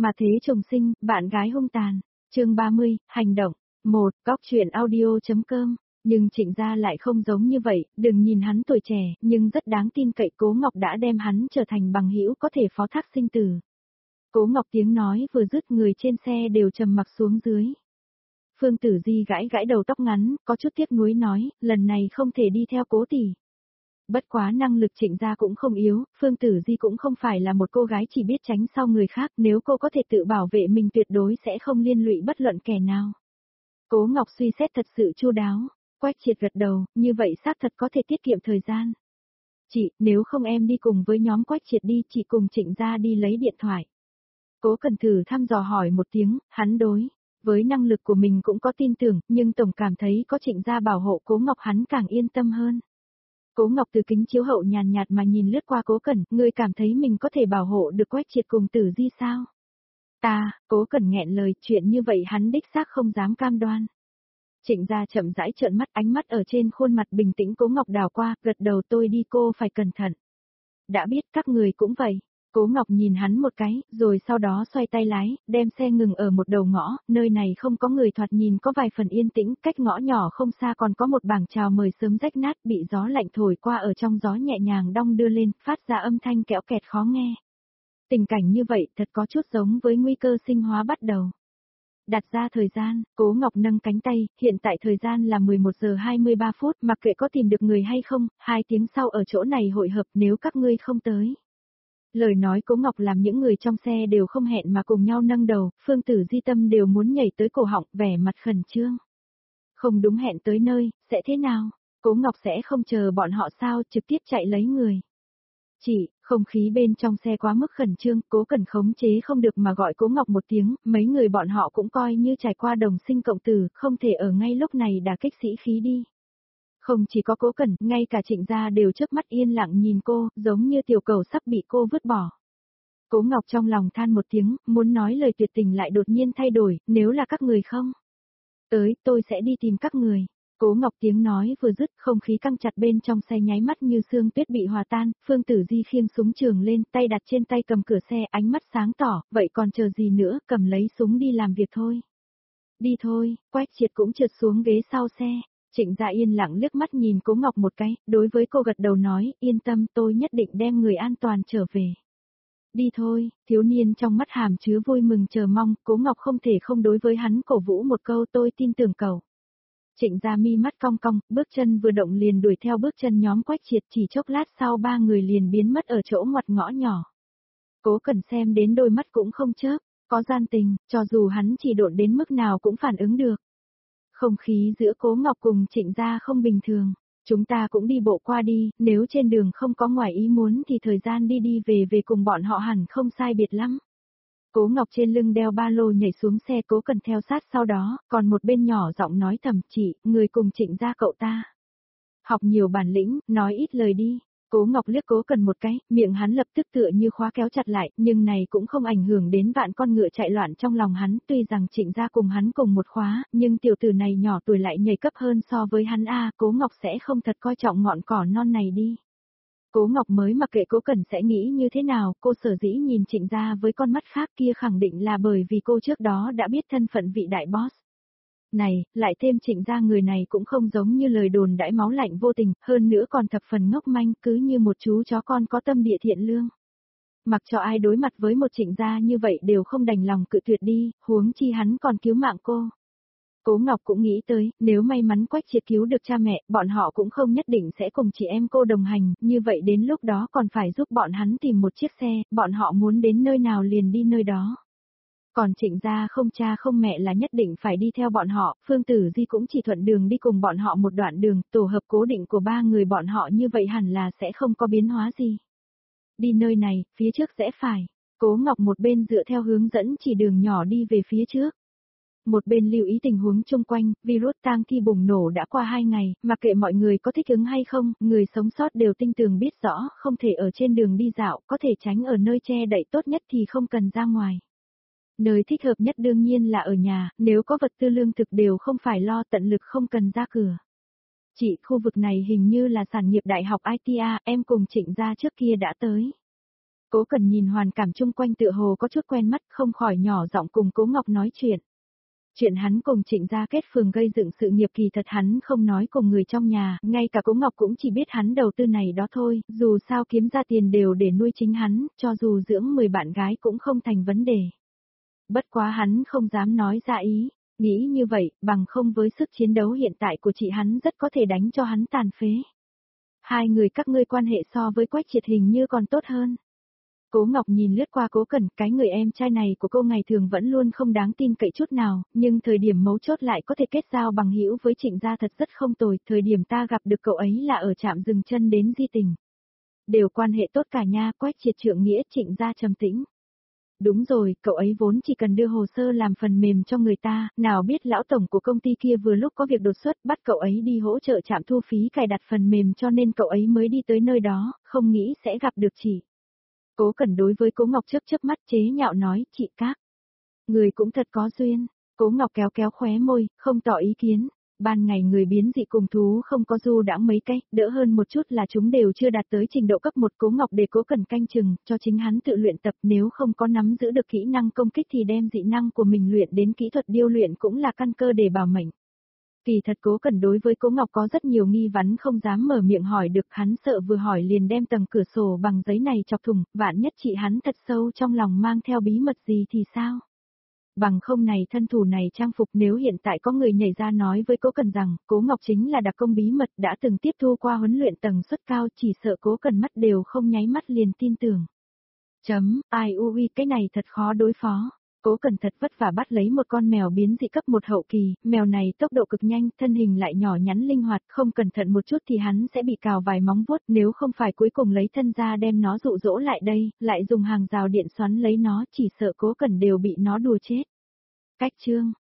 Mà thế chồng sinh, bạn gái hung tàn. Chương 30, hành động. 1. Góc truyện audio.com. Nhưng Trịnh gia lại không giống như vậy, đừng nhìn hắn tuổi trẻ, nhưng rất đáng tin cậy. Cố Ngọc đã đem hắn trở thành bằng hữu có thể phó thác sinh tử. Cố Ngọc tiếng nói vừa dứt, người trên xe đều trầm mặc xuống dưới. Phương Tử Di gãi gãi đầu tóc ngắn, có chút tiếc nuối nói, lần này không thể đi theo Cố tỷ. Bất quá năng lực Trịnh gia cũng không yếu, Phương Tử Di cũng không phải là một cô gái chỉ biết tránh sau người khác, nếu cô có thể tự bảo vệ mình tuyệt đối sẽ không liên lụy bất luận kẻ nào. Cố Ngọc suy xét thật sự chu đáo, Quách Triệt gật đầu, như vậy xác thật có thể tiết kiệm thời gian. Chị, nếu không em đi cùng với nhóm Quách Triệt đi, chị cùng Trịnh gia đi lấy điện thoại. Cố Cần thử thăm dò hỏi một tiếng, hắn đối với năng lực của mình cũng có tin tưởng, nhưng tổng cảm thấy có Trịnh gia bảo hộ Cố Ngọc hắn càng yên tâm hơn. Cố Ngọc từ kính chiếu hậu nhàn nhạt mà nhìn lướt qua Cố Cẩn, ngươi cảm thấy mình có thể bảo hộ được Quách Triệt cùng Tử Di sao? Cố Cẩn nghẹn lời, chuyện như vậy hắn đích xác không dám cam đoan. Trịnh gia chậm rãi trợn mắt, ánh mắt ở trên khuôn mặt bình tĩnh Cố Ngọc đảo qua, gật đầu, tôi đi, cô phải cẩn thận. Đã biết, các người cũng vậy. Cố Ngọc nhìn hắn một cái, rồi sau đó xoay tay lái, đem xe ngừng ở một đầu ngõ, nơi này không có người, thoạt nhìn có vài phần yên tĩnh, cách ngõ nhỏ không xa còn có một bảng chào mời sớm rách nát, bị gió lạnh thổi qua, ở trong gió nhẹ nhàng đong đưa lên, phát ra âm thanh kẽo kẹt khó nghe. Tình cảnh như vậy thật có chút giống với nguy cơ sinh hóa bắt đầu. Đặt ra thời gian, Cố Ngọc nâng cánh tay, hiện tại thời gian là 11 giờ 23 phút, mặc kệ có tìm được người hay không, 2 tiếng sau ở chỗ này hội hợp, nếu các ngươi không tới. Lời nói Cố Ngọc làm những người trong xe đều không hẹn mà cùng nhau nâng đầu, Phương Tử Di tâm đều muốn nhảy tới cổ họng, vẻ mặt khẩn trương. Không đúng, hẹn tới nơi, sẽ thế nào? Cố Ngọc sẽ không chờ bọn họ sao, trực tiếp chạy lấy người. Chị, không khí bên trong xe quá mức khẩn trương, Cố Cẩn khống chế không được mà gọi Cố Ngọc một tiếng, mấy người bọn họ cũng coi như trải qua đồng sinh cộng tử, không thể ở ngay lúc này đả kích sĩ khí đi. Không chỉ có Cố Cẩn, ngay cả Trịnh gia đều trước mắt yên lặng nhìn cô, giống như tiểu cầu sắp bị cô vứt bỏ. Cố Ngọc trong lòng than một tiếng, muốn nói lời tuyệt tình lại đột nhiên thay đổi, nếu là các người không tới, tôi sẽ đi tìm các người. Cố Ngọc tiếng nói vừa dứt, không khí căng chặt bên trong xe nháy mắt như sương tuyết bị hòa tan, Phương Tử Di khiêng súng trường lên, tay đặt trên tay cầm cửa xe, ánh mắt sáng tỏ, vậy còn chờ gì nữa, cầm lấy súng đi làm việc thôi. Đi thôi, Quách Triệt cũng trượt xuống ghế sau xe. Trịnh gia yên lặng liếc mắt nhìn Cố Ngọc một cái, đối với cô gật đầu nói, yên tâm, tôi nhất định đem người an toàn trở về. Đi thôi, thiếu niên trong mắt hàm chứa vui mừng chờ mong, Cố Ngọc không thể không đối với hắn cổ vũ một câu, tôi tin tưởng cậu. Trịnh gia mi mắt cong cong, bước chân vừa động liền đuổi theo bước chân nhóm Quách Triệt, chỉ chốc lát sau ba người liền biến mất ở chỗ ngoặt ngõ nhỏ. Cố Cẩn xem đến đôi mắt cũng không chớp, có gian tình, cho dù hắn chỉ độn đến mức nào cũng phản ứng được. Không khí giữa Cố Ngọc cùng Trịnh gia không bình thường, chúng ta cũng đi bộ qua đi, nếu trên đường không có ngoài ý muốn thì thời gian đi đi về về cùng bọn họ hẳn không sai biệt lắm. Cố Ngọc trên lưng đeo ba lô nhảy xuống xe, Cố Cần theo sát sau đó, còn một bên nhỏ giọng nói thầm, chị, người cùng Trịnh gia cậu ta. Học nhiều bản lĩnh, nói ít lời đi. Cố Ngọc liếc Cố Cần một cái, miệng hắn lập tức tựa như khóa kéo chặt lại, nhưng này cũng không ảnh hưởng đến vạn con ngựa chạy loạn trong lòng hắn, tuy rằng Trịnh gia cùng hắn cùng một khóa, nhưng tiểu tử này nhỏ tuổi lại nhảy cấp hơn so với hắn Cố Ngọc sẽ không thật coi trọng ngọn cỏ non này đi. Cố Ngọc mới mặc kệ Cố Cẩn sẽ nghĩ như thế nào, cô sở dĩ nhìn Trịnh gia với con mắt khác kia khẳng định là bởi vì cô trước đó đã biết thân phận vị đại boss. Này, lại thêm Trịnh gia người này cũng không giống như lời đồn đãi máu lạnh vô tình, hơn nữa còn thập phần ngốc manh, cứ như một chú chó con có tâm địa thiện lương. Mặc cho ai đối mặt với một Trịnh gia như vậy đều không đành lòng cự tuyệt đi, huống chi hắn còn cứu mạng cô. Cố Ngọc cũng nghĩ tới, nếu may mắn Quách Triệt cứu được cha mẹ, bọn họ cũng không nhất định sẽ cùng chị em cô đồng hành, như vậy đến lúc đó còn phải giúp bọn hắn tìm một chiếc xe, bọn họ muốn đến nơi nào liền đi nơi đó. Còn Trịnh gia không cha không mẹ là nhất định phải đi theo bọn họ, Phương Tử Di cũng chỉ thuận đường đi cùng bọn họ một đoạn đường, tổ hợp cố định của ba người bọn họ như vậy hẳn là sẽ không có biến hóa gì. Đi nơi này, phía trước rẽ phải. Cố Ngọc một bên dựa theo hướng dẫn chỉ đường nhỏ đi về phía trước. Một bên lưu ý tình huống chung quanh, virus tang thi bùng nổ đã qua 2 ngày, mặc kệ mọi người có thích ứng hay không, người sống sót đều tinh tường biết rõ, không thể ở trên đường đi dạo, có thể tránh ở nơi che đậy tốt nhất thì không cần ra ngoài. Nơi thích hợp nhất đương nhiên là ở nhà, nếu có vật tư lương thực đều không phải lo, tận lực không cần ra cửa. Chị, khu vực này hình như là sản nghiệp đại học ITA, em cùng Trịnh gia trước kia đã tới. Cố Cần nhìn hoàn cảnh chung quanh tựa hồ có chút quen mắt, không khỏi nhỏ giọng cùng Cố Ngọc nói chuyện. Chuyện hắn cùng Trịnh gia kết phường gây dựng sự nghiệp kỳ thật hắn không nói cùng người trong nhà, ngay cả Cố Ngọc cũng chỉ biết hắn đầu tư này đó thôi, dù sao kiếm ra tiền đều để nuôi chính hắn, cho dù dưỡng 10 bạn gái cũng không thành vấn đề. Bất quá hắn không dám nói ra ý, nghĩ như vậy, bằng không với sức chiến đấu hiện tại của chị hắn rất có thể đánh cho hắn tàn phế. Hai người các ngươi quan hệ so với Quách Triệt hình như còn tốt hơn. Cố Ngọc nhìn lướt qua Cố Cẩn, cái người em trai này của cô ngày thường vẫn luôn không đáng tin cậy chút nào, nhưng thời điểm mấu chốt lại có thể kết giao bằng hữu với Trịnh gia thật rất không tồi, thời điểm ta gặp được cậu ấy là ở trạm dừng chân đến Di Tình. Đều quan hệ tốt cả nha, Quách Triệt trượng nghĩa, Trịnh gia trầm tĩnh. Đúng rồi, cậu ấy vốn chỉ cần đưa hồ sơ làm phần mềm cho người ta, nào biết lão tổng của công ty kia vừa lúc có việc đột xuất bắt cậu ấy đi hỗ trợ trạm thu phí cài đặt phần mềm cho nên cậu ấy mới đi tới nơi đó, không nghĩ sẽ gặp được chị. Cố Cẩn đối với Cố Ngọc chớp mắt chế nhạo nói, chị các. Người cũng thật có duyên. Cố Ngọc kéo kéo khóe môi, không tỏ ý kiến. Ban ngày người biến dị cùng thú không có du đãng mấy cái, đỡ hơn một chút là chúng đều chưa đạt tới trình độ cấp 1. Cố Ngọc để Cố Cẩn canh chừng, cho chính hắn tự luyện tập, nếu không có nắm giữ được kỹ năng công kích thì đem dị năng của mình luyện đến kỹ thuật điêu luyện cũng là căn cơ để bảo mệnh. Kỳ thật Cố Cẩn đối với Cố Ngọc có rất nhiều nghi vấn không dám mở miệng hỏi được, hắn sợ vừa hỏi liền đem tầng cửa sổ bằng giấy này chọc thủng, vạn nhất chị hắn thật sâu trong lòng mang theo bí mật gì thì sao? Bằng không này thân thủ này trang phục, nếu hiện tại có người nhảy ra nói với Cố Cẩn rằng, Cố Ngọc chính là đặc công bí mật đã từng tiếp thu qua huấn luyện tầng suất cao, chỉ sợ Cố Cẩn mắt đều không nháy mắt liền tin tưởng. Ai ui, cái này thật khó đối phó. Cố Cẩn thật vất vả bắt lấy một con mèo biến dị cấp 1 hậu kỳ, mèo này tốc độ cực nhanh, thân hình lại nhỏ nhắn linh hoạt, không cẩn thận một chút thì hắn sẽ bị cào vài móng vuốt, nếu không phải cuối cùng lấy thân ra đem nó dụ dỗ lại đây, lại dùng hàng rào điện xoắn lấy nó, chỉ sợ Cố Cẩn đều bị nó đùa chết. Cách chương